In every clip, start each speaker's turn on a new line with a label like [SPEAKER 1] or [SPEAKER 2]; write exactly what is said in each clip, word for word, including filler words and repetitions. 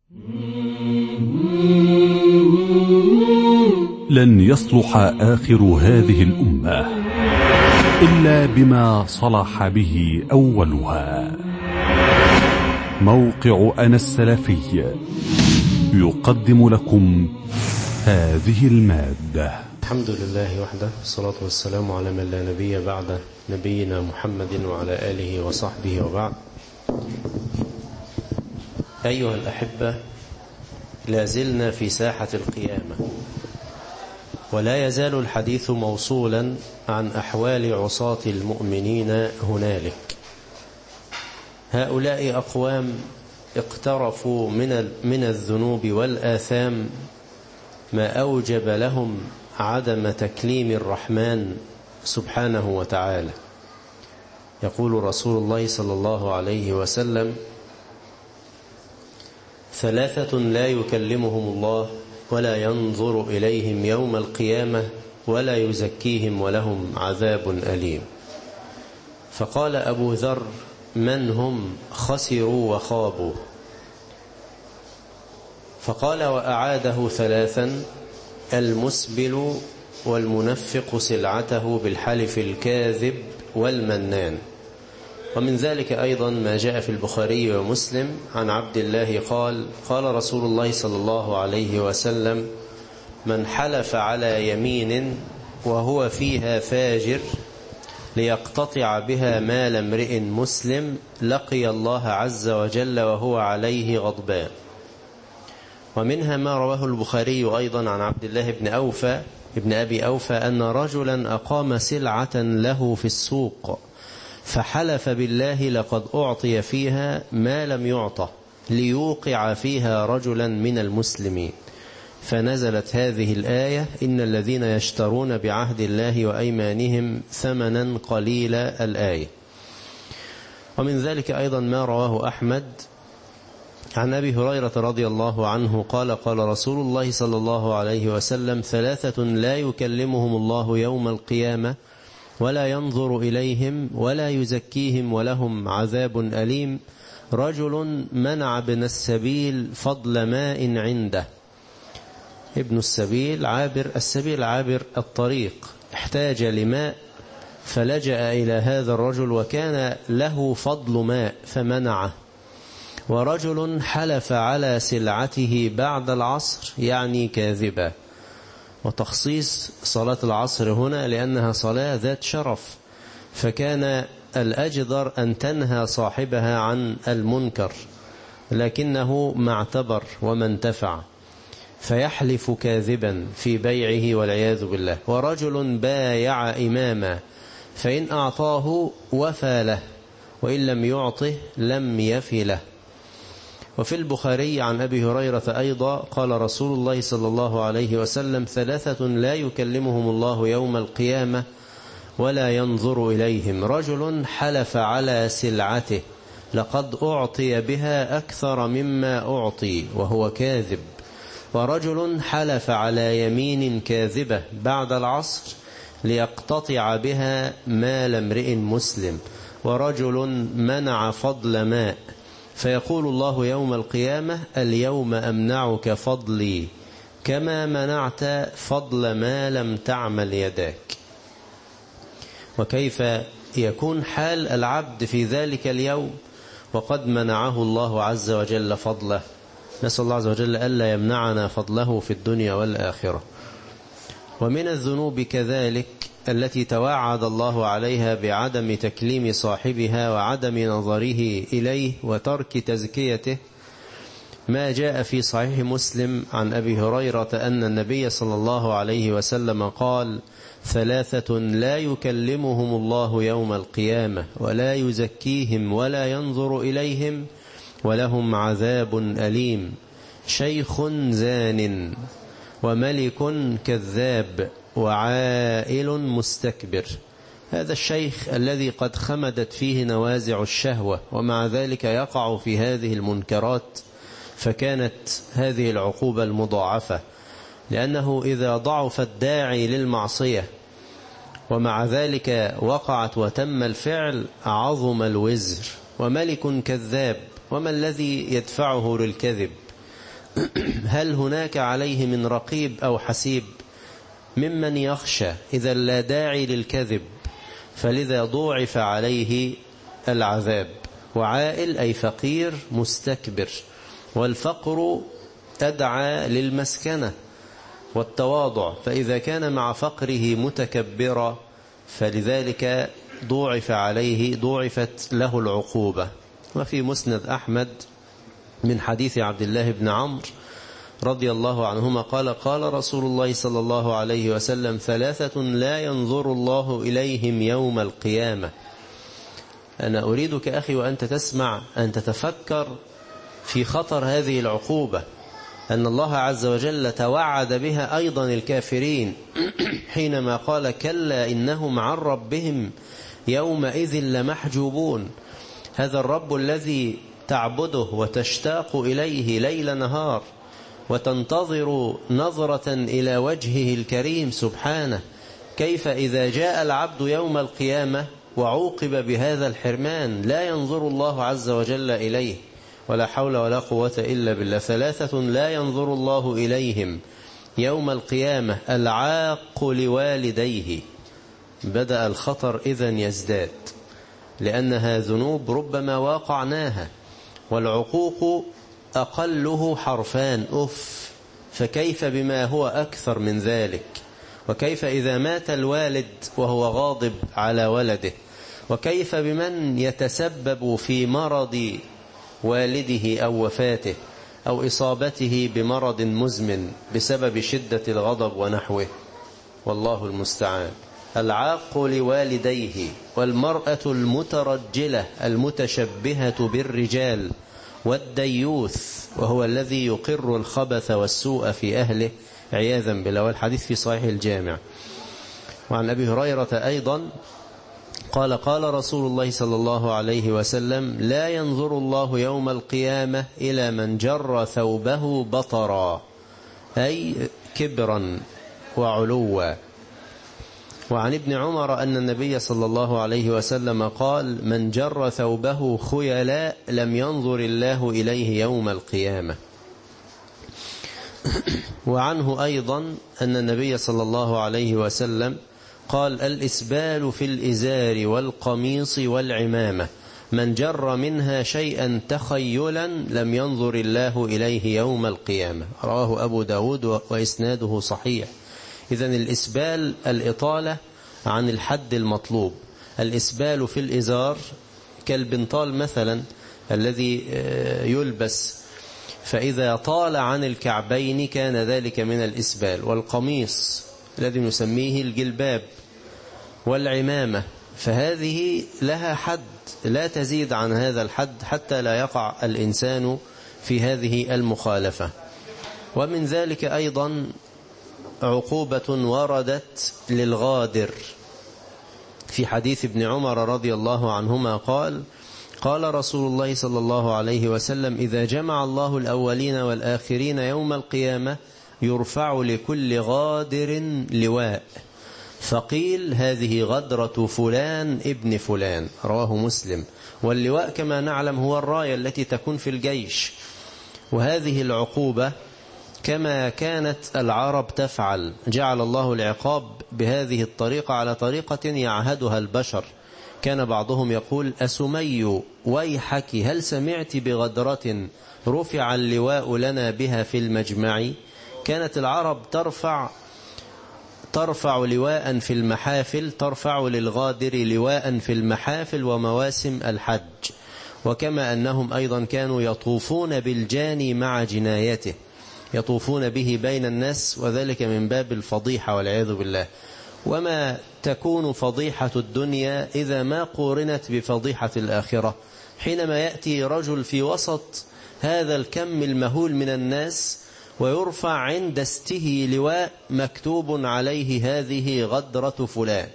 [SPEAKER 1] لن يصلح آخر هذه الأمة إلا بما صلح به أولها. موقع أنا السلفي يقدم لكم هذه المادة.
[SPEAKER 2] الحمد لله وحده، والصلاة والسلام على من لا نبي بعده، نبينا محمد وعلى آله وصحبه وبعد. أيها الأحبة، لازلنا في ساحة القيامة، ولا يزال الحديث موصولا عن أحوال عصاة المؤمنين هنالك. هؤلاء أقوام اقترفوا من من الذنوب والآثام ما أوجب لهم عدم تكليم الرحمن سبحانه وتعالى. يقول رسول الله صلى الله عليه وسلم: ثلاثة لا يكلمهم الله ولا ينظر إليهم يوم القيامة ولا يزكيهم ولهم عذاب أليم. فقال أبو ذر: من هم؟ خسروا وخابوا. فقال وأعاده ثلاثا: المسبل والمنفق سلعته بالحلف الكاذب والمنان. ومن ذلك أيضا ما جاء في البخاري ومسلم عن عبد الله قال: قال رسول الله صلى الله عليه وسلم: من حلف على يمين وهو فيها فاجر ليقتطع بها مال امرئ مسلم لقي الله عز وجل وهو عليه غضبان. ومنها ما رواه البخاري أيضا عن عبد الله بن أوفى ابن أبي أوفى أن رجلا أقام سلعة له في السوق فحلف بالله لقد أعطي فيها ما لم يعطى ليوقع فيها رجلا من المسلمين، فنزلت هذه الآية: إن الذين يشترون بعهد الله وأيمانهم ثمنا قليلا، الآية. ومن ذلك أيضا ما رواه أحمد عن أبي هريرة رضي الله عنه قال: قال رسول الله صلى الله عليه وسلم: ثلاثة لا يكلمهم الله يوم القيامة ولا ينظر إليهم ولا يزكيهم ولهم عذاب أليم: رجل منع ابن السبيل فضل ماء عنده. ابن السبيل عابر السبيل عابر الطريق، احتاج لماء فلجأ إلى هذا الرجل وكان له فضل ماء فمنعه. ورجل حلف على سلعته بعد العصر، يعني كاذبا. وتخصيص صلاة العصر هنا لأنها صلاة ذات شرف، فكان الأجدر أن تنهى صاحبها عن المنكر، لكنه ما اعتبر وما انتفع، فيحلف كاذبا في بيعه والعياذ بالله. ورجل بايع إماما فإن أعطاه وفى له وإن لم يعطه لم يفي له. وفي البخاري عن أبي هريرة أيضا قال رسول الله صلى الله عليه وسلم: ثلاثة لا يكلمهم الله يوم القيامة ولا ينظر إليهم: رجل حلف على سلعته لقد أعطي بها أكثر مما أعطي وهو كاذب. ورجل حلف على يمين كاذبة بعد العصر ليقتطع بها مال امرئ مسلم. ورجل منع فضل ماء فيقول الله يوم القيامة: اليوم أمنعك فضلي كما منعت فضل ما لم تعمل يداك. وكيف يكون حال العبد في ذلك اليوم وقد منعه الله عز وجل فضله؟ نسأل الله عز وجل ألا يمنعنا فضله في الدنيا والآخرة. ومن الذنوب كذلك التي توعد الله عليها بعدم تكليم صاحبها وعدم نظره إليه وترك تزكيته ما جاء في صحيح مسلم عن أبي هريرة أن النبي صلى الله عليه وسلم قال: ثلاثة لا يكلمهم الله يوم القيامة ولا يزكيهم ولا ينظر إليهم ولهم عذاب أليم: شيخ زان وملك كذاب وعائل مستكبر. هذا الشيخ الذي قد خمدت فيه نوازع الشهوة ومع ذلك يقع في هذه المنكرات، فكانت هذه العقوبة المضاعفة، لأنه إذا ضعف الداعي للمعصية ومع ذلك وقعت وتم الفعل عظم الوزر. وملك كذاب، وما الذي يدفعه للكذب؟ هل هناك عليه من رقيب أو حسيب ممن يخشى؟ إذا لا داعي للكذب، فلذا ضوعف عليه العذاب. وعائل أي فقير مستكبر، والفقر أدعى للمسكنة والتواضع، فإذا كان مع فقره متكبرا فلذلك ضوعف عليه ضوعفت له العقوبة. وفي مسند أحمد من حديث عبد الله بن عمرو رضي الله عنهما قال قال رسول الله صلى الله عليه وسلم ثلاثة لا ينظر الله إليهم يوم القيامة. أنا أريدك أخي وأنت تسمع أن تتفكر في خطر هذه العقوبة، أن الله عز وجل توعد بها أيضا الكافرين حينما قال كلا إنهم عن ربهم يومئذ لمحجوبون. هذا الرب الذي تعبده وتشتاق إليه ليل نهار وتنتظر نظرة إلى وجهه الكريم سبحانه، كيف إذا جاء العبد يوم القيامة وعوقب بهذا الحرمان لا ينظر الله عز وجل إليه؟ ولا حول ولا قوة إلا بالله. ثلاثة لا ينظر الله إليهم يوم القيامة العاق لوالديه. بدأ الخطر إذن يزداد، لأنها ذنوب ربما واقعناها، والعقوق أقله حرفان أف، فكيف بما هو أكثر من ذلك؟ وكيف إذا مات الوالد وهو غاضب على ولده؟ وكيف بمن يتسبب في مرض والده أو وفاته أو إصابته بمرض مزمن بسبب شدة الغضب ونحوه؟ والله المستعان. العاق لوالديه، والمرأة المترجلة المتشبهة بالرجال، والديوث وهو الذي يقر الخبث والسوء في أهله عياذا بالله، والحديث في صحيح الجامع. وعن أبي هريرة أيضا قال قال رسول الله صلى الله عليه وسلم لا ينظر الله يوم القيامة إلى من جر ثوبه بطرا، أي كبرا وعلوا. وعن ابن عمر أن النبي صلى الله عليه وسلم قال من جر ثوبه خيلاء لم ينظر الله إليه يوم القيامة. وعنه أيضا أن النبي صلى الله عليه وسلم قال الإسبال في الإزار والقميص والعمامة من جر منها شيئا تخيلا لم ينظر الله إليه يوم القيامة. رواه أبو داود وإسناده صحيح. إذن الإسبال الإطالة عن الحد المطلوب. الإسبال في الإزار كالبنطال مثلا الذي يلبس، فإذا طال عن الكعبين كان ذلك من الإسبال. والقميص الذي نسميه الجلباب، والعمامة، فهذه لها حد لا تزيد عن هذا الحد حتى لا يقع الإنسان في هذه المخالفة. ومن ذلك أيضا عقوبة وردت للغادر في حديث ابن عمر رضي الله عنهما قال قال رسول الله صلى الله عليه وسلم إذا جمع الله الأولين والآخرين يوم القيامة يرفع لكل غادر لواء، فقيل هذه غدرة فلان ابن فلان. رواه مسلم. واللواء كما نعلم هو الراية التي تكون في الجيش. وهذه العقوبة كما كانت العرب تفعل، جعل الله العقاب بهذه الطريقة على طريقة يعهدها البشر. كان بعضهم يقول أسمي ويحك هل سمعت بغدرة رفع اللواء لنا بها في المجمع؟ كانت العرب ترفع ترفع لواء في المحافل، ترفع للغادر لواء في المحافل ومواسم الحج. وكما أنهم أيضا كانوا يطوفون بالجاني مع جنايته، يطوفون به بين الناس، وذلك من باب الفضيحة والعياذ بالله. وما تكون فضيحة الدنيا إذا ما قورنت بفضيحة الآخرة، حينما يأتي رجل في وسط هذا الكم المهول من الناس ويرفع عند استه لواء مكتوب عليه هذه غدرة فلان.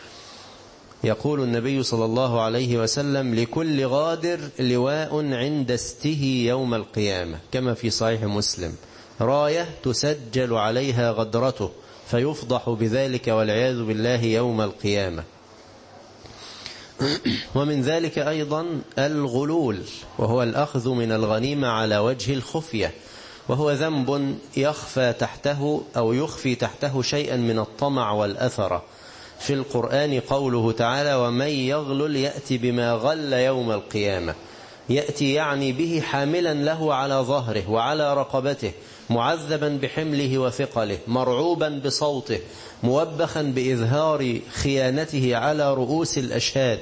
[SPEAKER 2] يقول النبي صلى الله عليه وسلم لكل غادر لواء عند استه يوم القيامة، كما في صحيح مسلم، راية تسجل عليها غدرته فيفضح بذلك والعياذ بالله يوم القيامة. ومن ذلك أيضا الغلول، وهو الأخذ من الغنيمة على وجه الخفية، وهو ذنب يخفى تحته أو يخفي تحته شيئا من الطمع والأثرة. في القرآن قوله تعالى: ومن يغلل يأتي بما غل يوم القيامة. يأتي يعني به حاملا له على ظهره وعلى رقبته، معذبا بحمله وثقله، مرعوبا بصوته، موبخا بإظهار خيانته على رؤوس الأشهاد.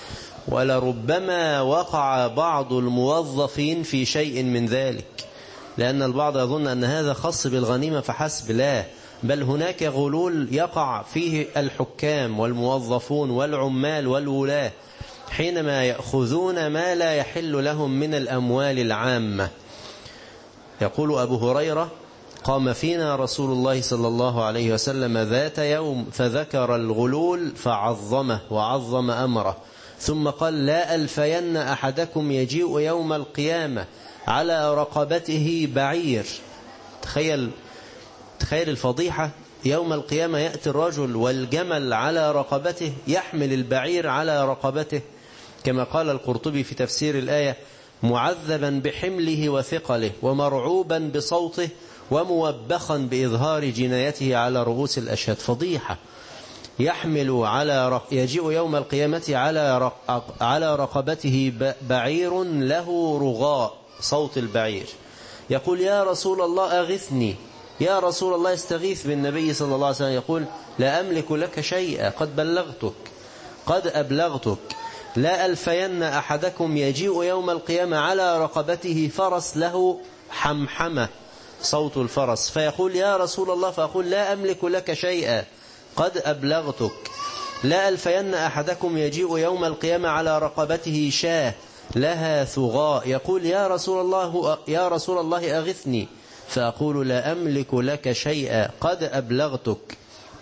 [SPEAKER 2] ولربما وقع بعض الموظفين في شيء من ذلك، لأن البعض يظن أن هذا خاص بالغنيمة فحسب، لا، بل هناك غلول يقع فيه الحكام والموظفون والعمال والولاة حينما يأخذون ما لا يحل لهم من الأموال العامة. يقول أبو هريرة: قام فينا رسول الله صلى الله عليه وسلم ذات يوم فذكر الغلول فعظمه وعظم أمره، ثم قال: لا ألفين أحدكم يجيء يوم القيامة على رقبته بعير. تخيل تخيل الفضيحة، يوم القيامة يأتي الرجل والجمل على رقبته، يحمل البعير على رقبته، كما قال القرطبي في تفسير الآية: معذبا بحمله وثقله، ومرعوبا بصوته، وموبخا بإظهار جنايته على رؤوس الأشهاد. فضيحة. يحمل على رق... يجيء يوم القيامة على رق... على رقبته بعير له رغاء، صوت البعير، يقول: يا رسول الله أغثني، يا رسول الله استغيث بالنبي صلى الله عليه وسلم. يقول: لا أملك لك شيئا، قد بلغتك قد أبلغتك. لا ألفين أحدكم يجيء يوم القيامة على رقبته فرس له حمحمة، صوت الفرس، فيقول: يا رسول الله، فأقول: لا أملك لك شيئا، قد أبلغتك. لا ألفين أحدكم يجيء يوم القيامة على رقبته شاة لها ثغاء، يقول: يا رسول الله يا رسول الله أغثني، فأقول: لا أملك لك شيئا، قد أبلغتك.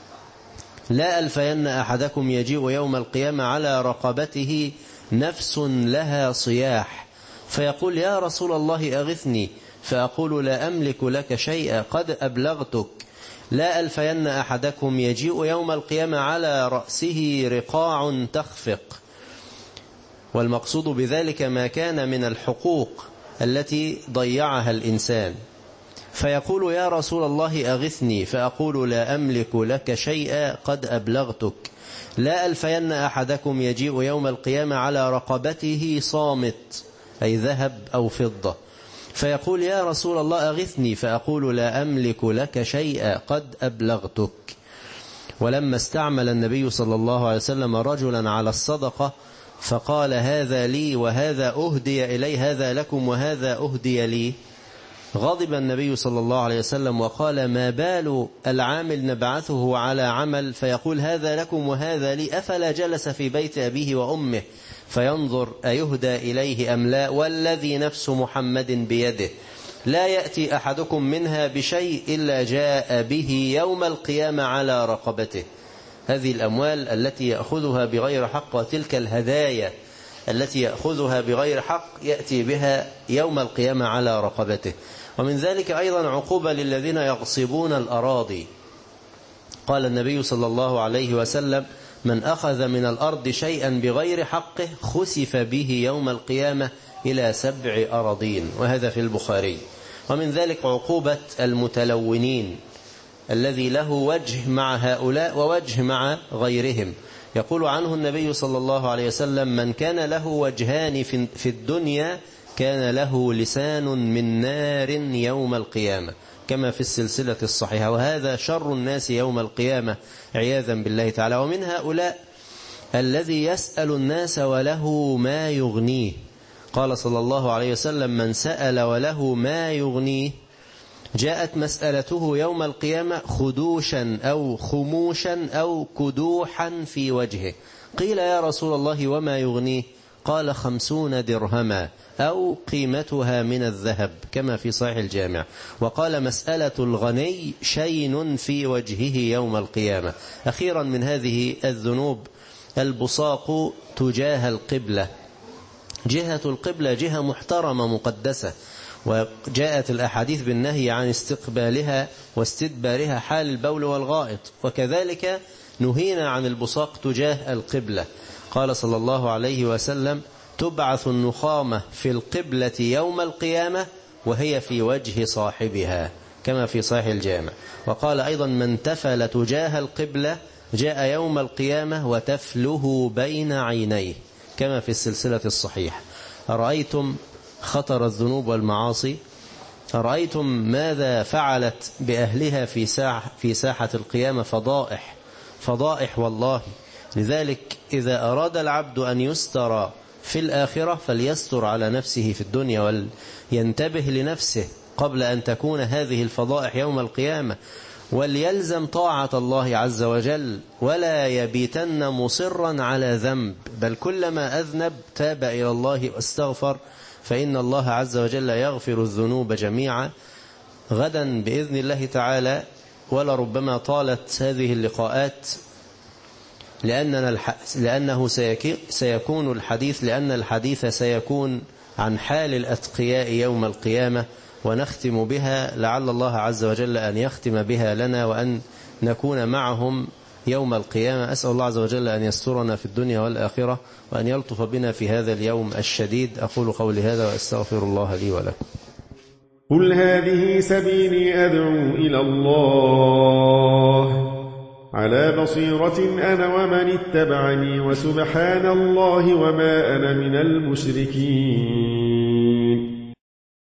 [SPEAKER 2] لا ألفين أحدكم يجيء يوم القيامة على رقبته نفس لها صياح، فيقول: يا رسول الله أغثني، فأقول: لا أملك لك شيئا، قد أبلغتك. لا ألفين أحدكم يجيء يوم القيامة على رأسه رقاع تخفق، والمقصود بذلك ما كان من الحقوق التي ضيعها الإنسان، فيقول: يا رسول الله أغثني، فأقول: لا أملك لك شيئا، قد أبلغتك. لا ألفين أحدكم يجيء يوم القيامة على رقبته صامت، أي ذهب أو فضة، فيقول: يا رسول الله أغثني، فأقول: لا أملك لك شيئا، قد أبلغتك. ولما استعمل النبي صلى الله عليه وسلم رجلا على الصدقة فقال: هذا لي وهذا أهدي إلي، هذا لكم وهذا أهدي لي، غضب النبي صلى الله عليه وسلم وقال: ما بال العامل نبعثه على عمل فيقول: هذا لكم وهذا لي، أفلا جلس في بيت أبيه وأمه فينظر أيهدى إليه أم لا، والذي نفس محمد بيده لا يأتي أحدكم منها بشيء إلا جاء به يوم القيامة على رقبته. هذه الأموال التي يأخذها بغير حق، وتلك الهدايا التي يأخذها بغير حق يأتي بها يوم القيامة على رقبته. ومن ذلك أيضا عقوبة للذين يغصبون الأراضي. قال النبي صلى الله عليه وسلم: من أخذ من الأرض شيئا بغير حقه خسف به يوم القيامة إلى سبع أراضين، وهذا في البخاري. ومن ذلك عقوبة المتلونين الذي له وجه مع هؤلاء ووجه مع غيرهم. يقول عنه النبي صلى الله عليه وسلم: من كان له وجهان في الدنيا كان له لسان من نار يوم القيامة، كما في السلسلة الصحيحة، وهذا شر الناس يوم القيامة عياذا بالله تعالى. ومن هؤلاء الذي يسأل الناس وله ما يغنيه. قال صلى الله عليه وسلم: من سأل وله ما يغنيه جاءت مسألته يوم القيامة خدوشا أو خموشا أو كدوحا في وجهه. قيل: يا رسول الله وما يغنيه؟ قال: خمسون درهما أو قيمتها من الذهب، كما في صحيح الجامع. وقال: مسألة الغني شين في وجهه يوم القيامة. أخيرا من هذه الذنوب البصاق تجاه القبلة. جهة القبلة جهة محترمة مقدسة، وجاءت الأحاديث بالنهي عن استقبالها واستدبارها حال البول والغائط، وكذلك نهينا عن البصاق تجاه القبلة. قال صلى الله عليه وسلم: تبعث النخامة في القبلة يوم القيامة وهي في وجه صاحبها كما في صحيح الجامع. وقال أيضا من تفل تجاه القبلة جاء يوم القيامة وتفله بين عينيه كما في السلسلة الصحيح. أرأيتم خطر الذنوب والمعاصي؟ أرأيتم ماذا فعلت بأهلها في ساحة, في ساحة القيامة؟ فضائح فضائح والله. لذلك إذا أراد العبد أن يستر في الآخرة فليستر على نفسه في الدنيا ولينتبه لنفسه قبل أن تكون هذه الفضائح يوم القيامة، وليلزم طاعة الله عز وجل ولا يبيتن مصرا على ذنب، بل كلما أذنب تاب إلى الله واستغفر، فإن الله عز وجل يغفر الذنوب جميعا. غدا بإذن الله تعالى ولربما طالت هذه اللقاءات لأننا الح... لأنه سيك... سيكون الحديث لأن الحديث سيكون عن حال الأتقياء يوم القيامة، ونختم بها لعل الله عز وجل أن يختم بها لنا وأن نكون معهم يوم القيامة. أسأل الله عز وجل أن يسترنا في الدنيا والآخرة وأن يلطف بنا في هذا اليوم الشديد. أقول قولي هذا وأستغفر الله لي ولكم.
[SPEAKER 3] قل هذه سبيلي أدعو إلى الله على بصيرة أنا ومن اتبعني، وسبحان الله وما أنا من المشركين.